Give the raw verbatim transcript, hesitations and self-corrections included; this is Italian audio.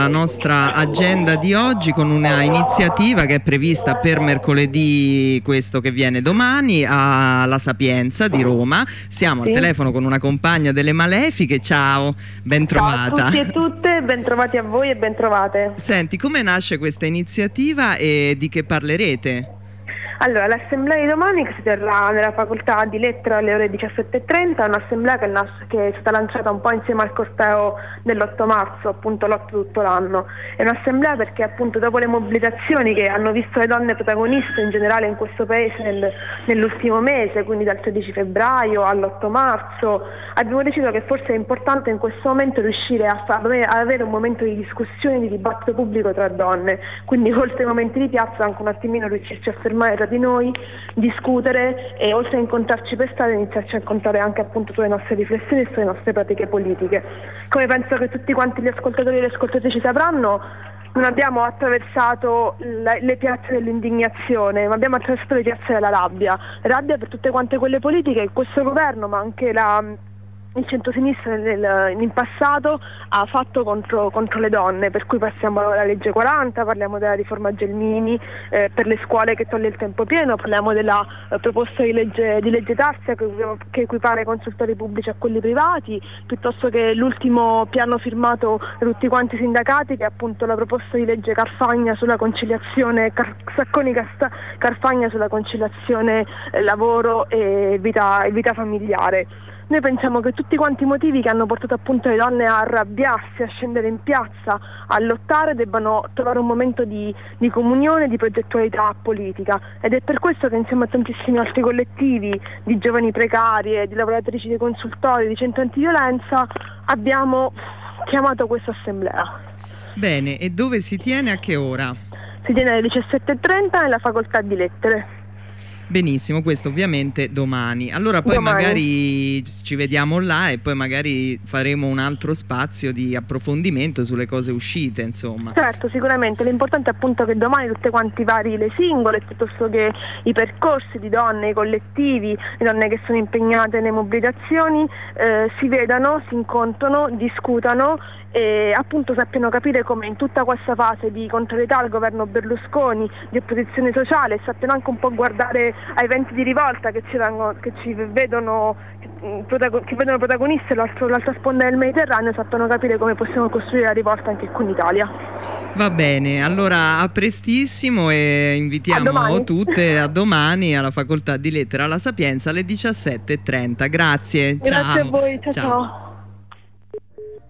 La nostra agenda di oggi con una iniziativa che è prevista per mercoledì, questo che viene domani, alla Sapienza di Roma. Siamo sì. al telefono con una compagna delle Malefiche. Ciao, ben trovata. Ciao a tutti e tutte, ben trovati a voi e ben trovate. Senti, come nasce questa iniziativa e di che parlerete? Allora, l'assemblea di domani, che si terrà nella facoltà di lettere alle ore diciassette e trenta, è un'assemblea che, che è stata lanciata un po' insieme al corteo dell'otto marzo, appunto l'otto tutto l'anno. È un'assemblea perché appunto dopo le mobilitazioni che hanno visto le donne protagoniste in generale in questo paese nel, nell'ultimo mese, quindi dal tredici febbraio all'otto marzo, abbiamo deciso che forse è importante in questo momento riuscire a, far, a avere un momento di discussione, di dibattito pubblico tra donne, quindi oltre ai momenti di piazza anche un attimino riuscirci a fermare tra di noi, discutere e oltre a incontrarci per strada iniziarci a incontrare anche appunto sulle nostre riflessioni e sulle nostre pratiche politiche. Come penso che tutti quanti gli ascoltatori e le ascoltatrici sapranno, non abbiamo attraversato le, le piazze dell'indignazione, ma abbiamo attraversato le piazze della rabbia, rabbia per tutte quante quelle politiche che questo governo, ma anche la il centrosinistra nel, in passato ha fatto contro, contro le donne, per cui passiamo alla legge quaranta, parliamo della riforma Gelmini eh, per le scuole che toglie il tempo pieno, parliamo della eh, proposta di legge, di legge Tarzia che, che equipara i consultori pubblici a quelli privati, piuttosto che l'ultimo piano firmato da tutti quanti i sindacati che è appunto la proposta di legge Carfagna sulla conciliazione, Car, Sacconi Carfagna sulla conciliazione eh, lavoro e vita, e vita familiare. Noi pensiamo che tutti quanti i motivi che hanno portato appunto le donne a arrabbiarsi, a scendere in piazza, a lottare, debbano trovare un momento di, di comunione, di progettualità politica, ed è per questo che insieme a tantissimi altri collettivi di giovani precarie, di lavoratrici dei consultori, di centri antiviolenza abbiamo chiamato questa assemblea. Bene, e dove si tiene, a che ora? Si tiene alle diciassette e trenta nella facoltà di lettere. Benissimo, questo ovviamente domani. Allora poi domani. magari ci vediamo là e poi magari faremo un altro spazio di approfondimento sulle cose uscite, insomma. Certo, sicuramente. L'importante è appunto che domani tutte quanti vari le singole, piuttosto che i percorsi di donne, i collettivi, le donne che sono impegnate nelle mobilitazioni, eh, si vedano, si incontrano, discutano e appunto sappiano capire come in tutta questa fase di contrarietà al governo Berlusconi, di opposizione sociale, sappiano anche un po' guardare ai venti di rivolta che ci, vengono, che ci vedono che vedono protagonisti l'altra sponda del Mediterraneo, sappiano capire come possiamo costruire la rivolta anche qui in Italia. Va bene, allora a prestissimo e invitiamo a tutte a domani alla Facoltà di Lettere alla Sapienza alle diciassette e trenta. Grazie, Grazie ciao. a voi, ciao ciao. ciao.